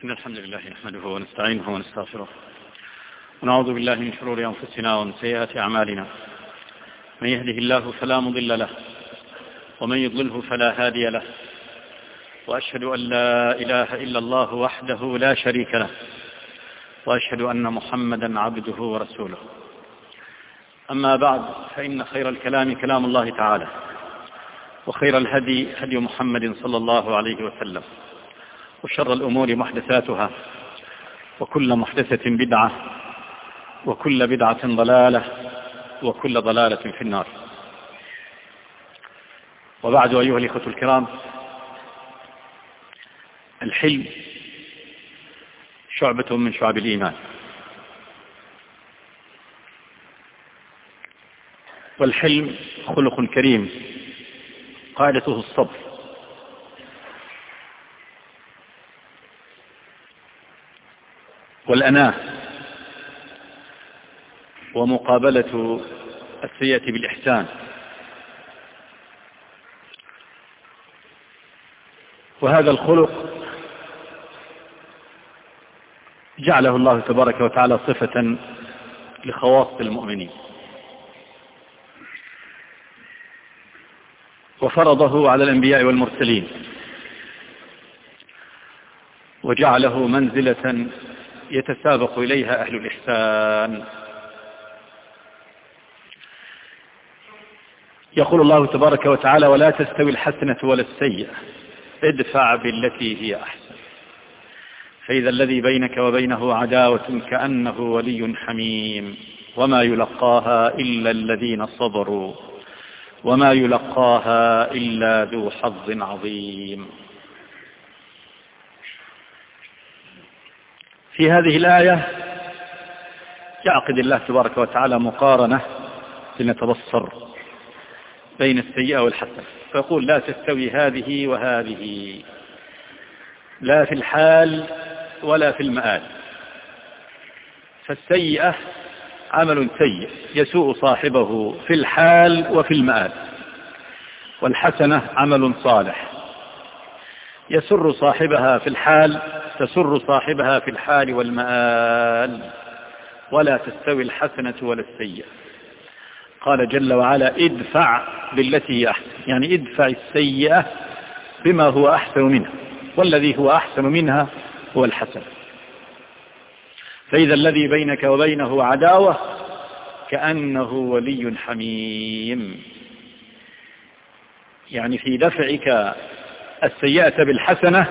إن الحمد لله نحمده ونستعينه ونستغفره ونعوذ بالله من شرور أنفسنا ومن سيئات أعمالنا. من يهده الله فلا مضل له ومن يضلله فلا هادي له، وأشهد أن لا إله إلا الله وحده لا شريك له، وأشهد أن محمدا عبده ورسوله. أما بعد، فإن خير الكلام كلام الله تعالى، وخير الهدي هدي محمد صلى الله عليه وسلم، وشر الأمور محدثاتها، وكل محدثة بدعة، وكل بدعة ضلالة، وكل ضلالة في النار. وبعد، أيها الإخوة الكرام، الحلم شعبة من شعب الإيمان، والحلم خلق كريم قاعدته الصبر، والأناة، ومقابلة السيئة بالإحسان. وهذا الخلق جعله الله تبارك وتعالى صفة لخواص المؤمنين، وفرضه على الأنبياء والمرسلين، وجعله منزلة يتسابق إليها أهل الإحسان. يقول الله تبارك وتعالى: ولا تستوي الحسنة ولا السيئة، ادفع بالتي هي أحسن، فإذا الذي بينك وبينه عداوة كأنه ولي حميم، وما يلقاها إلا الذين صبروا، وما يلقاها إلا ذو حظ عظيم. في هذه الآية يعقد الله تبارك وتعالى مقارنة لنتبصر بين السيئة والحسنة، فيقول: لا تستوي هذه وهذه، لا في الحال ولا في المآل. فالسيئة عمل سيء يسوء صاحبه في الحال وفي المآل، والحسنة عمل صالح يسر صاحبها في الحال، تسر صاحبها في الحال والمآل. ولا تستوي الحسنة ولا السيئة. قال جل وعلا: ادفع بالتي هي أحسن، يعني ادفع السيئة بما هو أحسن منها، والذي هو أحسن منها هو الحسن. فإذا الذي بينك وبينه عداوة كأنه ولي حميم، يعني في دفعك السيئة بالحسنة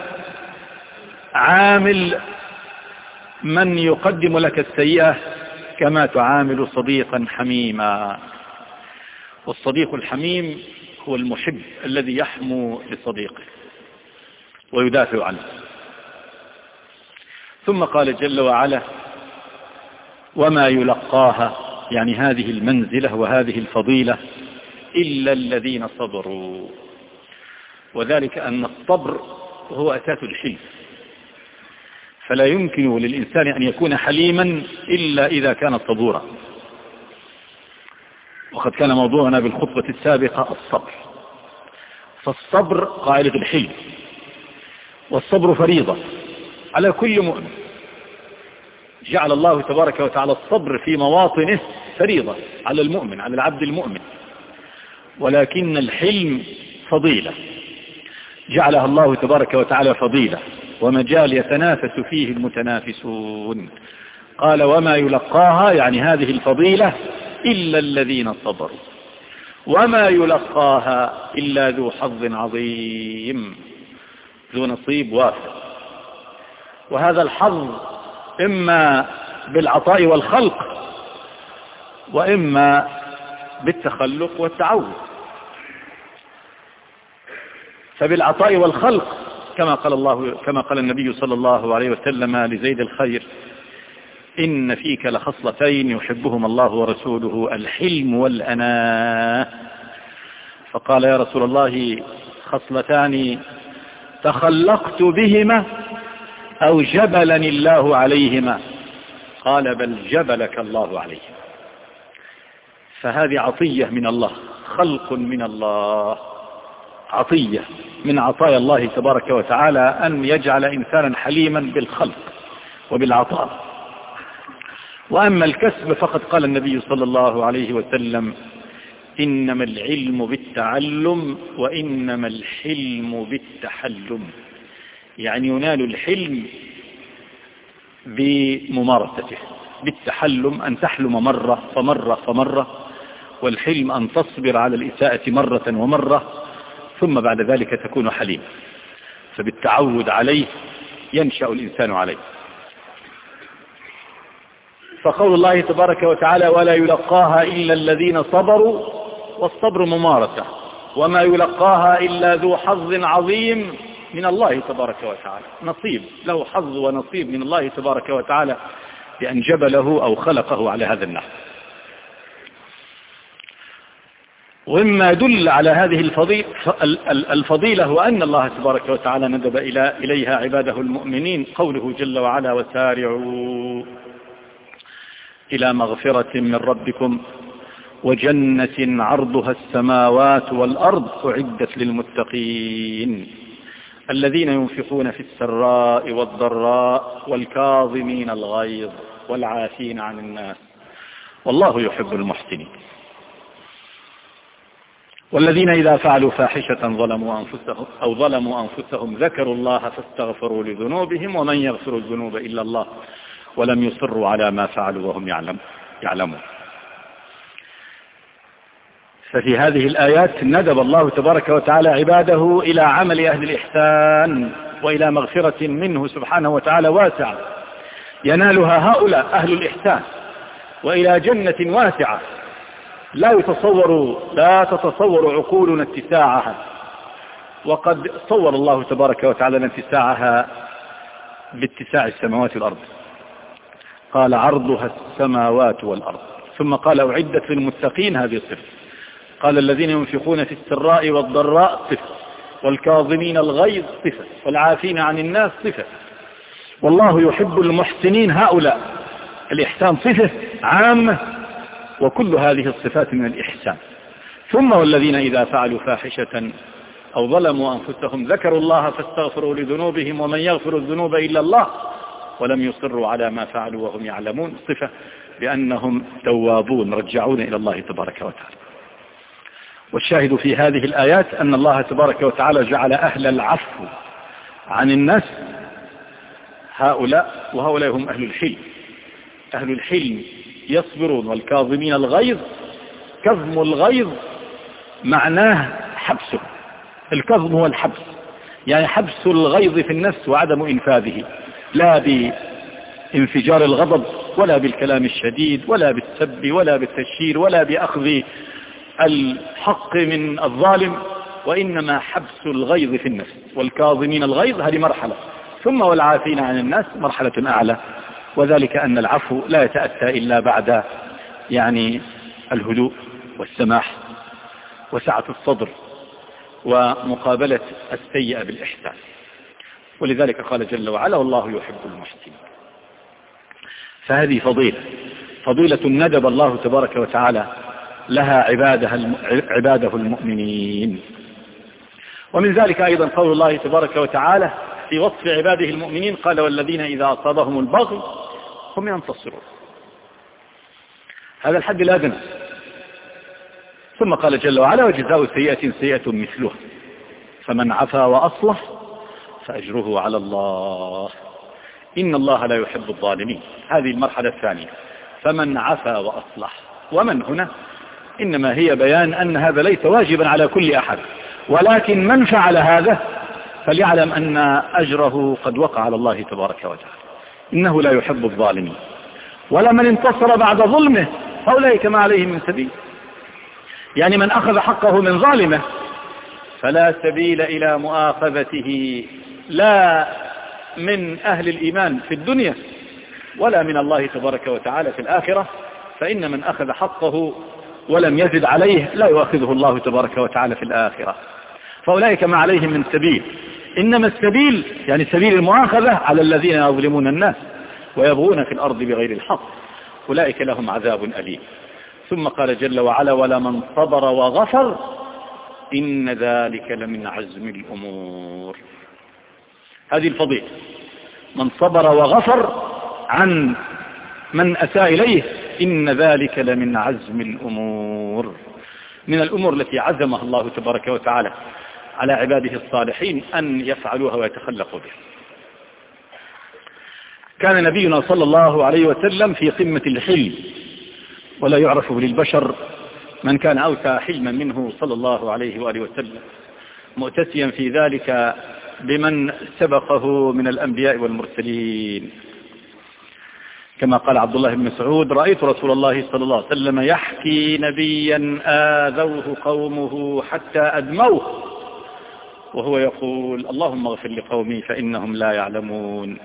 عامل من يقدم لك السيئة كما تعامل صديقا حميما. والصديق الحميم هو المحب الذي يحمو لصديقه ويدافع عنه. ثم قال جل وعلا: وما يلقاها، يعني هذه المنزلة وهذه الفضيلة، إلا الذين صبروا. وذلك أن الصبر هو أساس الحلم، فلا يمكن للإنسان أن يكون حليما إلا إذا كان صبورا. وقد كان موضوعنا بالخطبة السابقة الصبر، فالصبر قاعدة الحلم، والصبر فريضة على كل مؤمن. جعل الله تبارك وتعالى الصبر في مواطنه فريضة على المؤمن، على العبد المؤمن، ولكن الحلم فضيلة جعلها الله تبارك وتعالى فضيلة ومجال يتنافس فيه المتنافسون. قال: وما يلقاها، يعني هذه الفضيلة، إلا الذين صبروا، وما يلقاها إلا ذو حظ عظيم، ذو نصيب وافر. وهذا الحظ إما بالعطاء والخلق، وإما بالتخلق والتعود. فبالعطاء والخلق كما قال النبي صلى الله عليه وسلم لزيد الخير: إن فيك لخصلتين يحبهما الله ورسوله، الحلم والأناة. فقال: يا رسول الله، خصلتان تخلقت بهما أو جبلني الله عليهما؟ قال: بل جبلك الله عليهما. فهذه عطية من الله، خلق من الله. عطية من عطايا الله تبارك وتعالى أن يجعل إنسانا حليما بالخلق وبالعطاء. وأما الكسب فقد قال النبي صلى الله عليه وسلم: إنما العلم بالتعلم وإنما الحلم بالتحلم. يعني ينال الحلم بممارسته، بالتحلم أن تحلم مرة فمرة فمرة، والحلم أن تصبر على الإساءة مرة ومرة ثم بعد ذلك تكون حليم. فبالتعود عليه ينشأ الإنسان عليه. فقول الله تبارك وتعالى: ولا يلقاها إلا الذين صبروا، والصبر ممارسة، وما يلقاها إلا ذو حظ عظيم من الله تبارك وتعالى، نصيب له، حظ ونصيب من الله تبارك وتعالى بأن جبله أو خلقه على هذا النحو. ومما يدل على هذه الفضيلة هو أن الله تبارك وتعالى ندب إليها عباده المؤمنين، قوله جل وعلا: وسارعوا إلى مغفرة من ربكم وجنة عرضها السماوات والأرض أعدت للمتقين الذين ينفقون في السراء والضراء والكاظمين الغيظ والعافين عن الناس والله يحب المحسنين. والذين إذا فعلوا فاحشة ظلموا أنفسهم ذكروا الله فاستغفروا لذنوبهم ومن يغفر الذنوب إلا الله ولم يصروا على ما فعلوا وهم يعلمون. ففي هذه الآيات ندب الله تبارك وتعالى عباده إلى عمل أهل الإحسان وإلى مغفرة منه سبحانه وتعالى واسعة ينالها هؤلاء أهل الإحسان، وإلى جنة واسعة لا تتصور عقولنا اتساعها، وقد صور الله تبارك وتعالى اتساعها باتساع السماوات والأرض. قال: عرضها السماوات والأرض، ثم قال: أعدت للمتقين، هذه الصفة. قال: الذين ينفقون في السراء والضراء، صفة. والكاظمين الغيظ، صفة. والعافين عن الناس، صفة. والله يحب المحسنين، هؤلاء الإحسان صفة عامة، وكل هذه الصفات من الإحسان. ثم والذين إذا فعلوا فاحشة أو ظلموا أنفسهم ذكروا الله فاستغفروا لذنوبهم ومن يغفر الذنوب إلا الله ولم يصروا على ما فعلوا وهم يعلمون، صفة بأنهم توابون رجعون إلى الله تبارك وتعالى. والشاهد في هذه الآيات أن الله تبارك وتعالى جعل أهل العفو عن الناس هؤلاء، وهؤلاء هم أهل الحلم. أهل الحلم يصبرون. والكاظمين الغيظ، كظم الغيظ معناه حبسه. الكظم هو الحبس، يعني حبس الغيظ في النفس وعدم إنفاذه، لا بانفجار الغضب ولا بالكلام الشديد ولا بالسب ولا بالتشهير ولا بأخذ الحق من الظالم، وإنما حبس الغيظ في النفس. والكاظمين الغيظ هذه مرحلة، ثم والعافين عن الناس مرحلة أعلى، وذلك أن العفو لا يتأتى إلا بعد الهدوء والسماح وسعة الصدر ومقابلة السيئة بالإحسان. ولذلك قال جل وعلا: والله يحب المحسنين. فهذه فضيلة ندب الله تبارك وتعالى لها عباده المؤمنين. ومن ذلك أيضا قول الله تبارك وتعالى في وصف عباده المؤمنين: قال: والذين إذا أصابهم البغي هم ينتصرون. هذا الحد الأدنى. ثم قال جل وعلا: وجزاء سيئة سيئة مثلها فمن عفا وأصلح فأجره على الله إن الله لا يحب الظالمين. هذه المرحلة الثانية، فمن عفا وأصلح. ومن هنا إنما هي بيان أن هذا ليس واجبا على كل أحد، ولكن من فعل هذا فليعلم أن أجره قد وقع على الله تبارك وتعالى، إنه لا يحب الظالمين. ولمن انتصر بعد ظلمه فأولئك ما عليهم من سبيل. يعني من أخذ حقه من ظالمه فلا سبيل إلى مؤاخذته، لا من أهل الإيمان في الدنيا ولا من الله تبارك وتعالى في الآخرة. فإن من أخذ حقه ولم يزد عليه لا يؤاخذه الله تبارك وتعالى في الآخرة، فأولئك ما عليهم من سبيل. إنما السبيل يعني سبيل المؤاخذة على الذين يظلمون الناس ويبغون في الأرض بغير الحق، أولئك لهم عذاب أليم. ثم قال جل وعلا: ولمن صبر وغفر إن ذلك لمن عزم الأمور. هذه الفضيلة، من صبر وغفر عن من أساء إليه إن ذلك لمن عزم الأمور، من الأمور التي عزمها الله تبارك وتعالى على عباده الصالحين أن يفعلوها ويتخلقوا بها. كان نبينا صلى الله عليه وسلم في قمة الحلم، ولا يعرف للبشر من كان أوسع حلما منه صلى الله عليه وآله وسلم، مؤتسيا في ذلك بمن سبقه من الأنبياء والمرسلين، كما قال عبد الله بن مسعود: رأيت رسول الله صلى الله عليه وسلم يحكي نبيا آذوه قومه حتى أدموه وهو يقول: اللهم اغفر لقومي فإنهم لا يعلمون.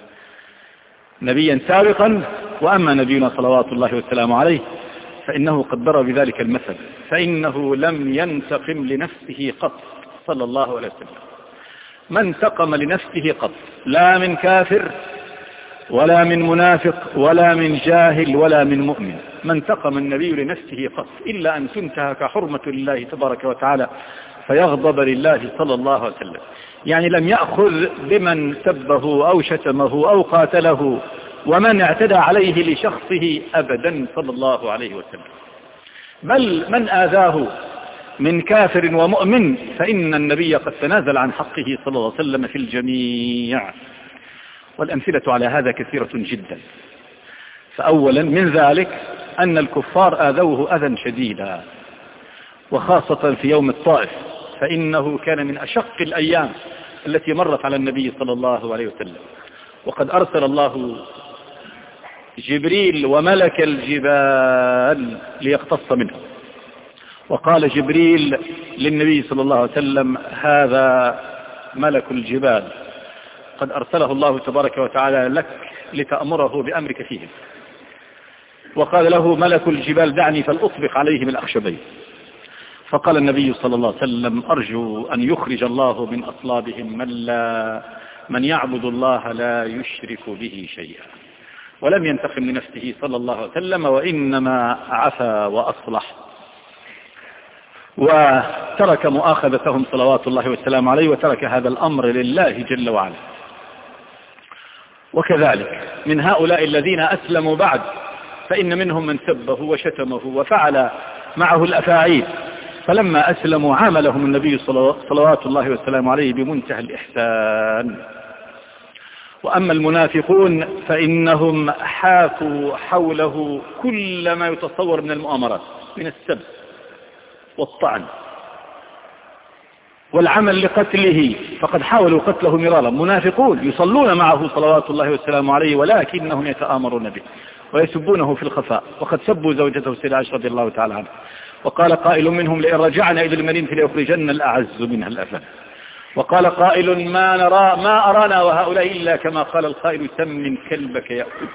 نبيا سابقا. وأما نبينا صلوات الله والسلام عليه فإنه قد ضرب بذلك المثل، فإنه لم ينتقم لنفسه قط صلى الله عليه وسلم، ما انتقم لنفسه قط، لا من كافر ولا من منافق ولا من جاهل ولا من مؤمن، ما انتقم النبي لنفسه قط إلا أن تنتهك حرمة الله تبارك وتعالى فيغضب لله صلى الله عليه وسلم. يعني لم يأخذ بمن سبه أو شتمه أو قاتله ومن اعتدى عليه لشخصه أبدا صلى الله عليه وسلم، بل من آذاه من كافر ومؤمن فإن النبي قد تنازل عن حقه صلى الله عليه وسلم في الجميع. والأمثلة على هذا كثيرة جدا. فأولا من ذلك أن الكفار آذوه أذى شديدا، وخاصة في يوم الطائف، فإنه كان من أشق الأيام التي مرت على النبي صلى الله عليه وسلم، وقد أرسل الله جبريل وملك الجبال ليقتص منه، وقال جبريل للنبي صلى الله عليه وسلم: هذا ملك الجبال قد أرسله الله تبارك وتعالى لك لتأمره بأمرك فيهم. وقال له ملك الجبال: دعني فلأطبق عليهم الأخشبين. فقال النبي صلى الله عليه وسلم: أرجو أن يخرج الله من أصلابهم من يعبد الله لا يشرك به شيئا. ولم ينتقم لنفسه صلى الله عليه وسلم، وإنما عفا وأصلح وترك مؤاخذتهم صلوات الله والسلام عليه، وترك هذا الأمر لله جل وعلا. وكذلك من هؤلاء الذين أسلموا بعد فإن منهم من سبه وشتمه وفعل معه الأفاعيل، فلما أسلموا عاملهم النبي صلوات الله والسلام عليه بمنتهى الإحسان. وأما المنافقون فإنهم حاكوا حوله كل ما يتصور من المؤامرات، من السب والطعن والعمل لقتله، فقد حاولوا قتله مرارا. منافقون يصلون معه صلوات الله والسلام عليه، ولكنهم يتآمرون به ويسبونه في الخفاء، وقد سبوا زوجته السيدة عائشة رضي الله تعالى عنها، وقال قائل منهم: لئن رجعنا إلى المدينة ليخرجن الأعز منها الأذل. وقال قائل: ما أرانا وهؤلاء إلا كما قال القائل: سمن كلبك يأكلك.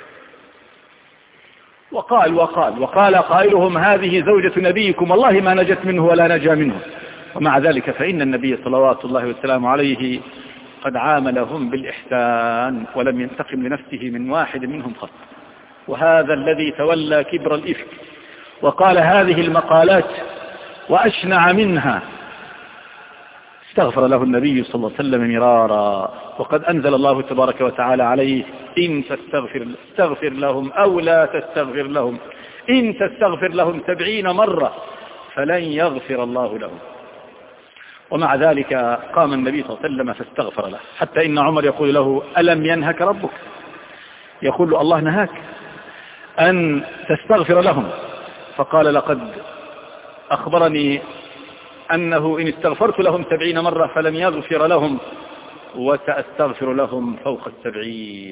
وقال قائلهم: هذه زوجة نبيكم والله ما نجت منه ولا نجا منه. ومع ذلك فإن النبي صلوات الله والسلام عليه قد عاملهم بالإحسان ولم ينتقم لنفسه من واحد منهم قط. وهذا الذي تولى كبر الإفك وقال هذه المقالات وأشنع منها استغفر له النبي صلى الله عليه وسلم مرارا، وقد أنزل الله تبارك وتعالى عليه: إن تستغفر لهم أو لا تستغفر لهم، إن تستغفر لهم 70 مرة فلن يغفر الله لهم. ومع ذلك قام النبي صلى الله عليه وسلم فاستغفر له، حتى إن عمر يقول له: ألم ينهك ربك؟ يقول له: الله نهاك أن تستغفر لهم. فقال: لقد أخبرني أنه إن استغفرت لهم 70 مرة فلم يغفر لهم، وسأستغفر لهم فوق 70.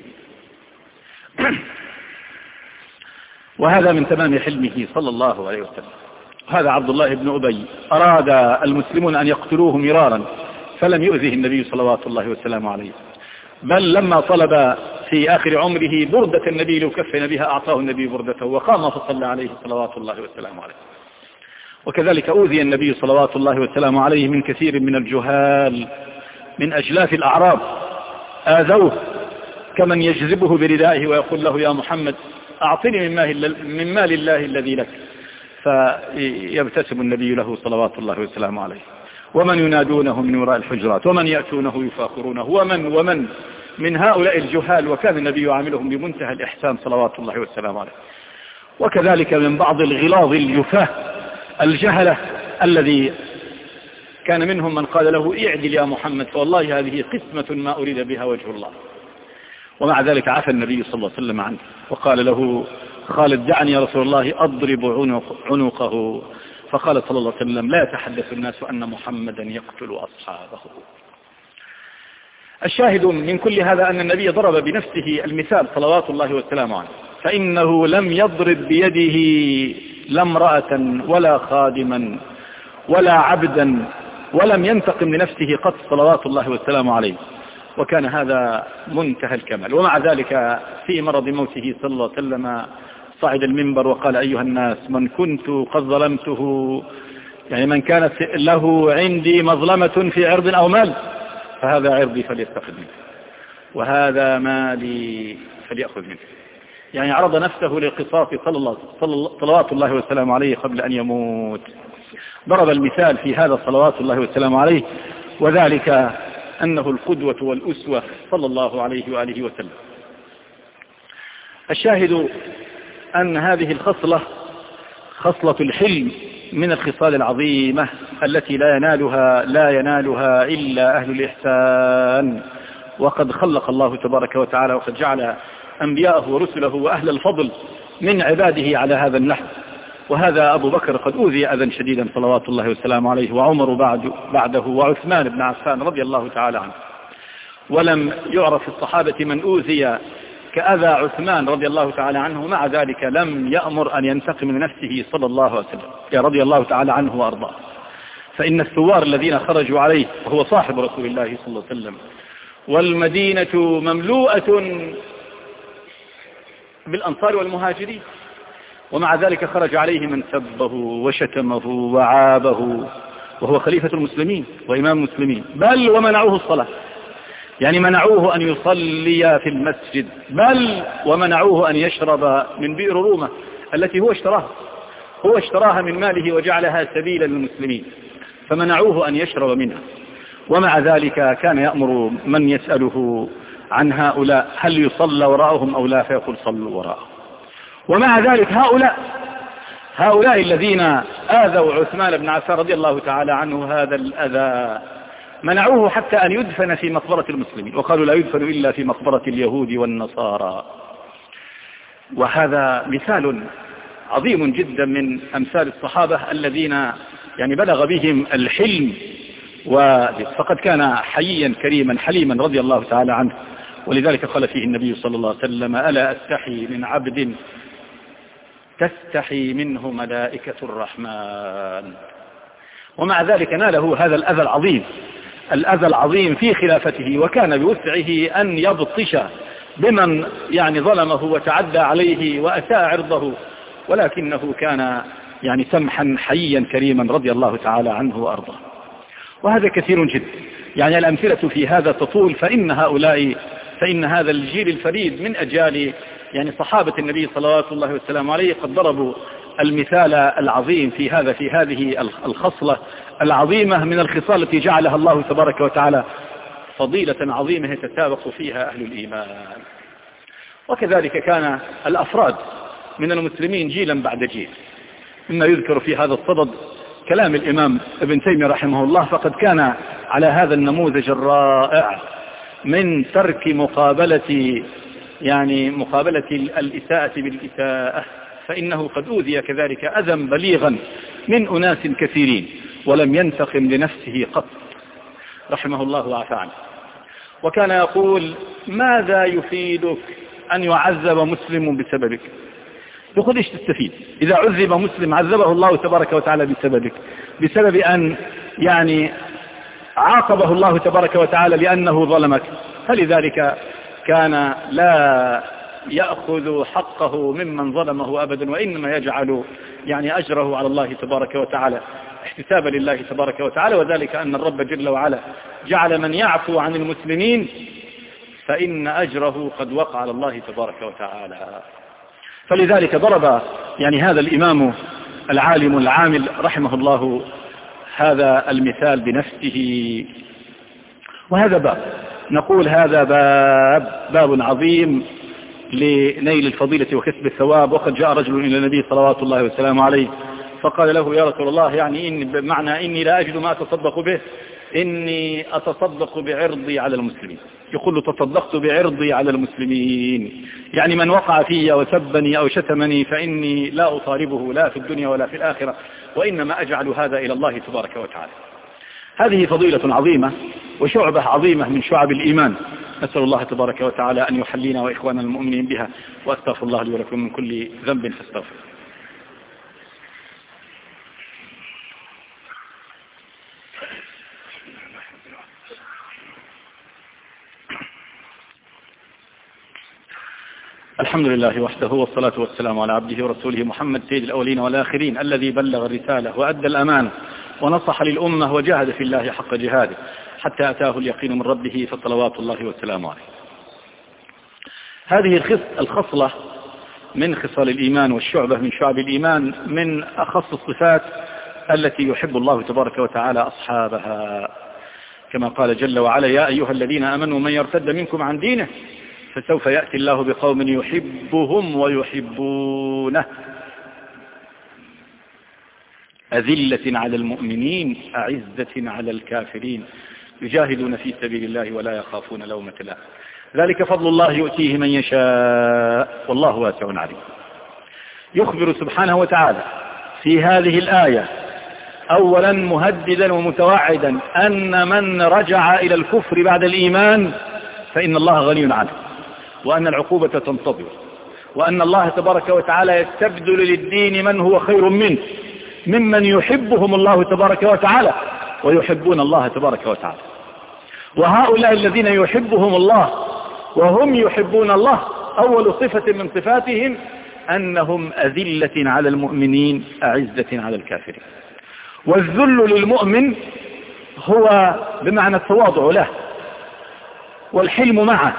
وهذا من تمام حلمه صلى الله عليه وسلم. هذا عبد الله بن أبي أراد المسلمون أن يقتلوه مرارا فلم يؤذه النبي صلوات الله والسلام عليه، بل لما طلب في آخر عمره بردة النبي ليكفن بها أعطاه النبي بردته، وقام فصلى عليه صلوات الله والسلام عليه. وكذلك أوذي النبي صلوات الله والسلام عليه من كثير من الجهال من أجلاف الأعراب، آذوه كمن يجذبه بردائه ويقول له: يا محمد أعطني من مال الله الذي لك، فيبتسم النبي له صلوات الله وسلامه عليه. ومن ينادونه من وراء الحجرات، ومن يأتونه يفاخرونه، ومن من هؤلاء الجهال، وكان النبي يعاملهم بمنتهى الإحسان صلوات الله وسلامه عليه. وكذلك من بعض الغلاظ الجفاه الجهلة الذي كان منهم من قال له اعدل يا محمد، فوالله هذه قسمة ما أريد بها وجه الله. ومع ذلك عفى النبي صلى الله عليه وسلم عنه وقال له خالد دعني يا رسول الله أضرب عنقه، فقال صلى الله عليه وسلم لا يتحدث الناس أن محمدا يقتل أصحابه. الشاهد من كل هذا أن النبي ضرب بنفسه المثال صلوات الله وسلامه عليه، فإنه لم يضرب بيده لا امرأة ولا خادما ولا عبدا، ولم ينتقم لنفسه قط صلوات الله وسلامه عليه، وكان هذا منتهى الكمال. ومع ذلك في مرض موته صلى الله عليه وسلم صعد المنبر وقال أيها الناس من كنت قد ظلمته، يعني من كانت له عندي مظلمة في عرض أو مال فهذا عرضي فليستخذ منه، وهذا مالي فليأخذ منه. يعني عرض نفسه للقصاص صلوات الله وسلامه عليه قبل أن يموت. ضرب المثال في هذا صلوات الله وسلامه عليه، وذلك أنه القدوة والأسوة صلى الله عليه وآله وسلم. الشاهد أن هذه الخصلة خصلة الحلم من الخصال العظيمة التي لا ينالها إلا أهل الإحسان. وقد خلق الله تبارك وتعالى وقد جعل أنبياءه ورسله وأهل الفضل من عباده على هذا النحو. وهذا أبو بكر قد أوذي أذى شديدا صلوات الله وسلامه عليه، وعمر بعده، وعثمان بن عفان رضي الله تعالى عنه. ولم يعرف الصحابة من أوذي كأذى عثمان رضي الله تعالى عنه، مع ذلك لم يأمر أن ينتقم لنفسه صلى الله عليه وسلم رضي الله تعالى عنه وأرضاه. فإن الثوار الذين خرجوا عليه وهو صاحب رسول الله صلى الله عليه وسلم، والمدينة مملوءة بالأنصار والمهاجرين، ومع ذلك خرج عليه من سبه وشتمه وعابه وهو خليفة المسلمين وإمام المسلمين، بل ومنعوه الصلاة، يعني منعوه أن يصلي في المسجد، بل ومنعوه أن يشرب من بئر رومة التي هو اشتراها من ماله وجعلها سبيلا للمسلمين، فمنعوه أن يشرب منها. ومع ذلك كان يأمر من يسأله عن هؤلاء هل يصلى وراءهم أو لا، فيقول صلوا وراءهم. ومع ذلك هؤلاء الذين آذوا عثمان بن عفان رضي الله تعالى عنه هذا الأذى منعوه حتى أن يدفن في مقبرة المسلمين، وقالوا لا يدفن إلا في مقبرة اليهود والنصارى. وهذا مثال عظيم جدا من أمثال الصحابة الذين يعني بلغ بهم الحلم، فقد كان حييا كريما حليما رضي الله تعالى عنه. ولذلك قال فيه النبي صلى الله عليه وسلم ألا أستحي من عبد تستحي منه ملائكة الرحمن. ومع ذلك ناله هذا الأذى العظيم في خلافته، وكان بوسعه أن يبطش بمن يعني ظلمه وتعدى عليه وأساء عرضه، ولكنه كان يعني سمحا حيا كريما رضي الله تعالى عنه وأرضاه. وهذا كثير جدا، يعني الأمثلة في هذا تطول، فإن هذا الجيل الفريد من أجيال يعني صحابة النبي صلوات الله وسلامه عليه قد ضربوا المثال العظيم في هذه الخصلة العظيمة من الخصال التي جعلها الله تبارك وتعالى فضيلة عظيمة يتسابق فيها أهل الإيمان. وكذلك كان الأفراد من المسلمين جيلا بعد جيل. مما يذكر في هذا الصدد كلام الإمام ابن تيمية رحمه الله، فقد كان على هذا النموذج الرائع من ترك مقابلة الإساءة بالإساءة، فإنه قد أوذي كذلك أذى بليغا من أناس كثيرين ولم ينتقم لنفسه قط رحمه الله وعفى عنه. وكان يقول ماذا يفيدك أن يعذب مسلم بسببك؟ يقول إيش تستفيد إذا عذب مسلم عذبه الله تبارك وتعالى بسببك، بسبب أن يعني عاقبه الله تبارك وتعالى لأنه ظلمك. فلذلك كان لا يأخذ حقه ممن ظلمه أبدا، وإنما يجعل يعني أجره على الله تبارك وتعالى احتسابا لله تبارك وتعالى. وذلك أن الرب جل وعلا جعل من يعفو عن المسلمين فإن أجره قد وقع على الله تبارك وتعالى. فلذلك ضرب يعني هذا الإمام العالم العامل رحمه الله هذا المثال بنفسه. وهذا باب، نقول هذا باب عظيم لنيل الفضيلة وكسب الثواب. وقد جاء رجل إلى النبي صلوات الله وسلامه عليه فقال له: يا رسول الله، يعني بمعنى إني لا أجد ما أتصدق به، إني أتصدق بعرضي على المسلمين. يقول له: تصدقت بعرضي على المسلمين، يعني من وقع في وسبني أو شتمني فإني لا أطالبه لا في الدنيا ولا في الآخرة، وإنما أجعل هذا إلى الله تبارك وتعالى. هذه فضيلة عظيمة وشعبة عظيمة من شعب الإيمان. نسأل الله تبارك وتعالى أن يحلينا وإخواننا المؤمنين بها، وأستغفر الله لي ولكم من كل ذنب فاستغفر. الحمد لله وحده، والصلاة والسلام على عبده ورسوله محمد سيد الأولين والآخرين، الذي بلغ الرسالة وأدى الأمانة ونصح للأمة وجاهد في الله حق جهاده حتى أتاه اليقين من ربه، فصلوات الله والسلام عليه. هذه الخصلة من خصال الإيمان والشعبة من شعب الإيمان من أخص الصفات التي يحب الله تبارك وتعالى أصحابها، كما قال جل وعلا: يا أيها الذين آمنوا من يرتد منكم عن دينه فسوف يأتي الله بقوم يحبهم ويحبونه أذلة على المؤمنين أعزة على الكافرين يجاهدون في سبيل الله ولا يخافون لومة لائم ذلك فضل الله يؤتيه من يشاء والله واسع عليم. يخبر سبحانه وتعالى في هذه الآية أولا مهددا ومتوعدا أن من رجع إلى الكفر بعد الإيمان فإن الله غني عنه، وأن العقوبة تنتظر، وأن الله تبارك وتعالى يستبدل للدين من هو خير منه ممن يحبهم الله تبارك وتعالى ويحبون الله تبارك وتعالى. وهؤلاء الذين يحبهم الله وهم يحبون الله أول صفة من صفاتهم أنهم أذلة على المؤمنين أعزة على الكافرين. والذل للمؤمن هو بمعنى التواضع له والحلم معه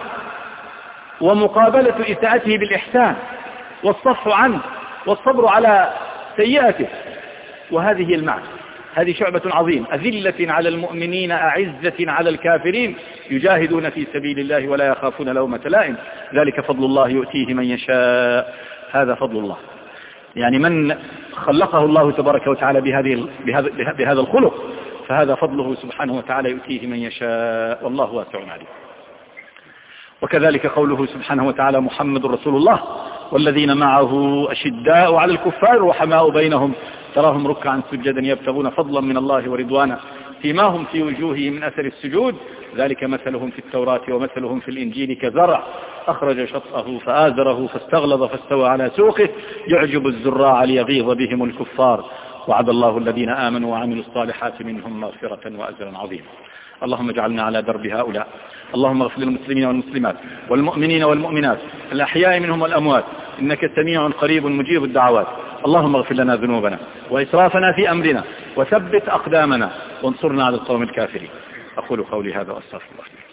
ومقابلة إساءته بالإحسان والصفح عنه والصبر على سيئاته، وهذه المعنى. هذه شعبة عظيمة، أذلة على المؤمنين أعزة على الكافرين يجاهدون في سبيل الله ولا يخافون لومة لائم ذلك فضل الله يؤتيه من يشاء. هذا فضل الله، يعني من خلقه الله تبارك وتعالى بهذا الخلق فهذا فضله سبحانه وتعالى يؤتيه من يشاء والله واسع عليم. وكذلك قوله سبحانه وتعالى: محمد رسول الله والذين معه أشداء على الكفار رحماء بينهم تراهم ركعا سجدا يبتغون فضلا من الله ورضوانا فيماهم في وجوههم من أثر السجود ذلك مثلهم في التوراة ومثلهم في الإنجيل كزرع أخرج شطأه فآزره فاستغلظ فاستوى على سوقه يعجب الزراع ليغيظ بهم الكفار وعد الله الذين آمنوا وعملوا الصالحات منهم مغفرة وأجرا عظيما. اللهم اجعلنا على درب هؤلاء. اللهم اغفر للمسلمين والمسلمات والمؤمنين والمؤمنات الأحياء منهم والأموات إنك سميع قريب مجيب الدعوات. اللهم اغفر لنا ذنوبنا وإسرافنا في أمرنا وثبت أقدامنا وانصرنا على القوم الكافرين. أقول قولي هذا وأستغفر الله.